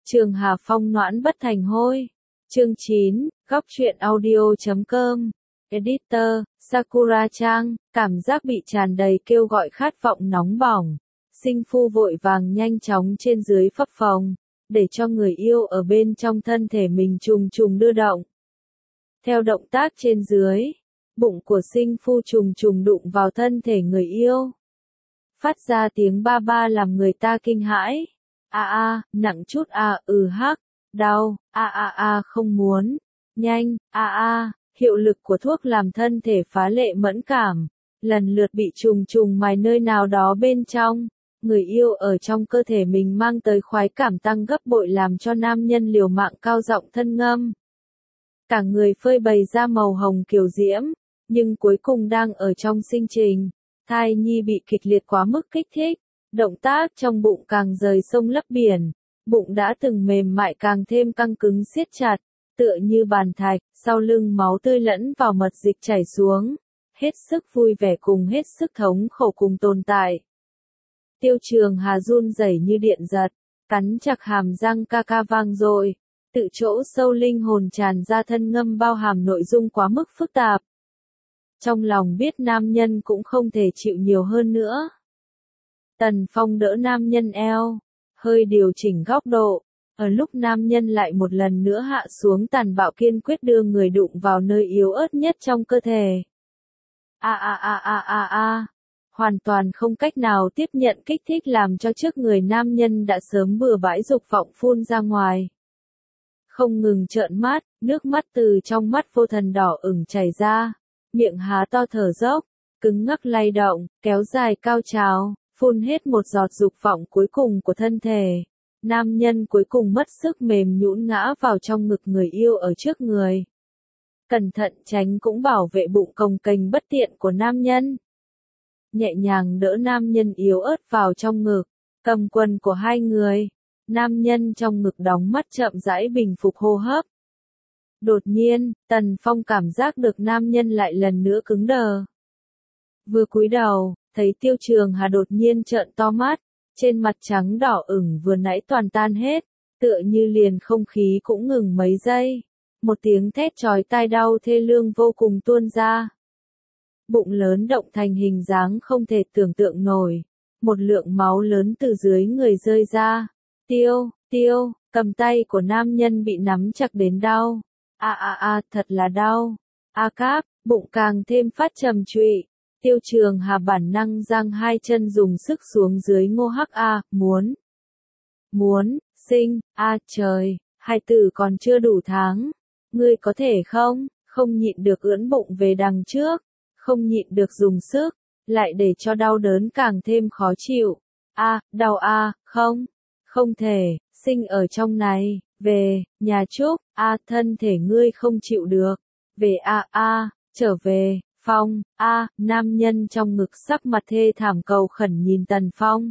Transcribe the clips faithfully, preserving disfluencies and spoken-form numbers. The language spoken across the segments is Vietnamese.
Trường Hà Phong noãn bất thành hôi. Chương chín, góc truyện audio chấm com. Editor, Sakura Trang, cảm giác bị tràn đầy kêu gọi khát vọng nóng bỏng. Sinh phu vội vàng nhanh chóng trên dưới phập phồng, để cho người yêu ở bên trong thân thể mình trùng trùng đưa động. Theo động tác trên dưới, bụng của sinh phu trùng trùng đụng vào thân thể người yêu. Phát ra tiếng ba ba làm người ta kinh hãi. A a, nặng chút a, ừ hắc, đau, a a a không muốn, nhanh, a a, hiệu lực của thuốc làm thân thể phá lệ mẫn cảm, lần lượt bị trùng trùng mài nơi nào đó bên trong. Người yêu ở trong cơ thể mình mang tới khoái cảm tăng gấp bội làm cho nam nhân liều mạng cao giọng thân ngâm. Cả người phơi bày ra màu hồng kiều diễm, nhưng cuối cùng đang ở trong sinh trình, thai nhi bị kịch liệt quá mức kích thích, động tác trong bụng càng rời sông lấp biển, bụng đã từng mềm mại càng thêm căng cứng siết chặt, tựa như bàn thạch, sau lưng máu tươi lẫn vào mật dịch chảy xuống, hết sức vui vẻ cùng hết sức thống khổ cùng tồn tại. Tiêu Trường Hà run rẩy như điện giật, cắn chặt hàm răng ca ca vang dội, tự chỗ sâu linh hồn tràn ra thân ngâm bao hàm nội dung quá mức phức tạp. Trong lòng biết nam nhân cũng không thể chịu nhiều hơn nữa. Tần Phong đỡ nam nhân eo, hơi điều chỉnh góc độ, ở lúc nam nhân lại một lần nữa hạ xuống tàn bạo kiên quyết đưa người đụng vào nơi yếu ớt nhất trong cơ thể. A a a a a a, hoàn toàn không cách nào tiếp nhận kích thích làm cho trước người nam nhân đã sớm bừa bãi dục vọng phun ra ngoài. Không ngừng trợn mắt, nước mắt từ trong mắt vô thần đỏ ửng chảy ra, miệng há to thở dốc, cứng ngắc lay động, kéo dài cao trào, phun hết một giọt dục vọng cuối cùng của thân thể. Nam nhân cuối cùng mất sức mềm nhũn ngã vào trong ngực người yêu ở trước người. Cẩn thận tránh cũng bảo vệ bụng cồng kềnh bất tiện của nam nhân. Nhẹ nhàng đỡ nam nhân yếu ớt vào trong ngực, cầm quần của hai người. Nam nhân trong ngực đóng mắt chậm rãi bình phục hô hấp. Đột nhiên, Tần Phong cảm giác được nam nhân lại lần nữa cứng đờ. Vừa cúi đầu, thấy Tiêu Trường Hà đột nhiên trợn to mắt, trên mặt trắng đỏ ửng vừa nãy toàn tan hết, tựa như liền không khí cũng ngừng mấy giây. Một tiếng thét chói tai đau thê lương vô cùng tuôn ra. Bụng lớn động thành hình dáng không thể tưởng tượng nổi, một lượng máu lớn từ dưới người rơi ra. Tiêu, tiêu, cầm tay của nam nhân bị nắm chặt đến đau. A a a, thật là đau. A cáp, bụng càng thêm phát trầm trụy. Tiêu Trường Hà bản năng giang hai chân dùng sức xuống dưới ngô hắc a, muốn. Muốn, sinh, a trời, hai tử còn chưa đủ tháng. Ngươi có thể không, không nhịn được ưỡn bụng về đằng trước, không nhịn được dùng sức, lại để cho đau đớn càng thêm khó chịu. A, đau a, không. Không thể, sinh ở trong này, về, nhà Trúc, a thân thể ngươi không chịu được, về a a, trở về, Phong, a, nam nhân trong ngực sắc mặt thê thảm cầu khẩn nhìn Tần Phong.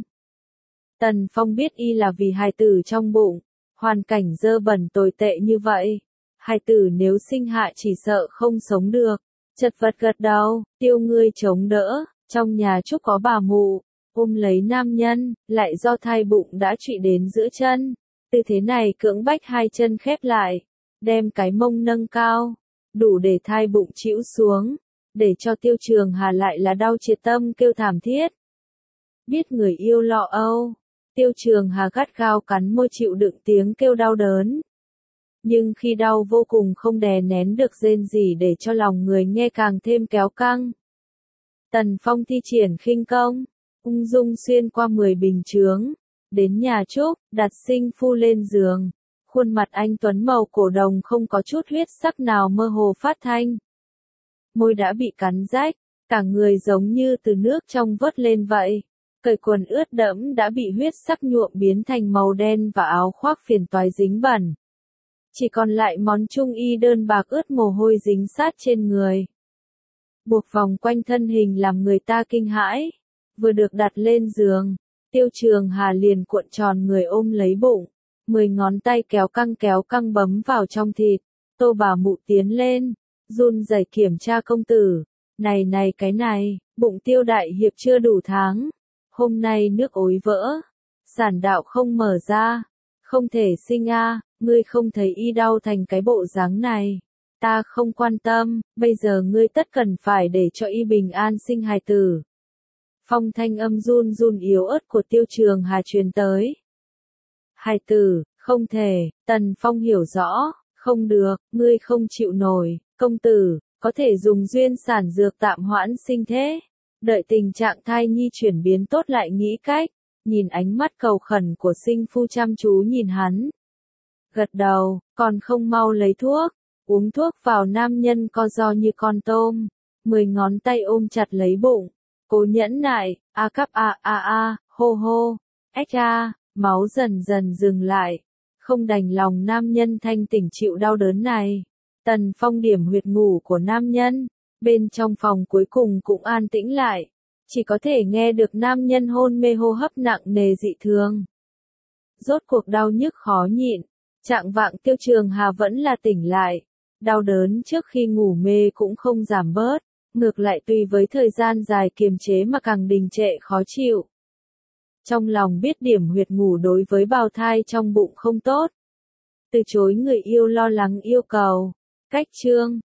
Tần Phong biết y là vì hài tử trong bụng, hoàn cảnh dơ bẩn tồi tệ như vậy, hài tử nếu sinh hạ chỉ sợ không sống được, chật vật gật đầu, tiêu ngươi chống đỡ, trong nhà Trúc có bà mụ. Ôm lấy nam nhân, lại do thai bụng đã trụy đến giữa chân. Tư thế này cưỡng bách hai chân khép lại, đem cái mông nâng cao, đủ để thai bụng chĩu xuống, để cho Tiêu Trường Hà lại là đau triệt tâm kêu thảm thiết. Biết người yêu lo âu, Tiêu Trường Hà gắt gao cắn môi chịu đựng tiếng kêu đau đớn. Nhưng khi đau vô cùng không đè nén được rên rỉ để cho lòng người nghe càng thêm kéo căng. Tần Phong thi triển khinh công, ung dung xuyên qua mười bình chướng, đến nhà Trúc, đặt sinh phu lên giường, khuôn mặt anh tuấn màu cổ đồng không có chút huyết sắc nào mơ hồ phát thanh. Môi đã bị cắn rách, cả người giống như từ nước trong vớt lên vậy, cởi quần ướt đẫm đã bị huyết sắc nhuộm biến thành màu đen và áo khoác phiền toái dính bẩn. Chỉ còn lại món trung y đơn bạc ướt mồ hôi dính sát trên người. Buộc vòng quanh thân hình làm người ta kinh hãi. Vừa được đặt lên giường, Tiêu Trường Hà liền cuộn tròn người ôm lấy bụng, mười ngón tay kéo căng kéo căng bấm vào trong thịt. Tô bà mụ tiến lên, run rẩy kiểm tra công tử. Này này cái này, bụng Tiêu đại hiệp chưa đủ tháng. Hôm nay nước ối vỡ, sản đạo không mở ra, Không thể sinh a, ngươi không thấy y đau thành cái bộ dáng này. Ta không quan tâm, bây giờ ngươi tất cần phải để cho y bình an sinh hài tử. Phong thanh âm run run yếu ớt của Tiêu Trường Hà truyền tới. Hài tử, không thể, Tần Phong hiểu rõ, không được, ngươi không chịu nổi, công tử, có thể dùng duyên sản dược tạm hoãn sinh thế. Đợi tình trạng thai nhi chuyển biến tốt lại nghĩ cách, nhìn ánh mắt cầu khẩn của sinh phu chăm chú nhìn hắn. Gật đầu, còn không mau lấy thuốc, uống thuốc vào. Nam nhân co ro như con tôm, mười ngón tay ôm chặt lấy bụng, cố nhẫn nại, a cắp a a a, hô hô, ếch a, máu dần dần dừng lại, không đành lòng nam nhân thanh tỉnh chịu đau đớn này. Tần Phong điểm huyệt ngủ của nam nhân, bên trong phòng cuối cùng cũng an tĩnh lại, chỉ có thể nghe được nam nhân hôn mê hô hấp nặng nề dị thường. Rốt cuộc đau nhức khó nhịn, trạng vạng Tiêu Trường Hà vẫn là tỉnh lại, đau đớn trước khi ngủ mê cũng không giảm bớt, ngược lại tùy với thời gian dài kiềm chế mà càng đình trệ khó chịu. Trong lòng biết điểm huyệt ngủ đối với bào thai trong bụng không tốt, từ chối người yêu lo lắng yêu cầu. Cách chương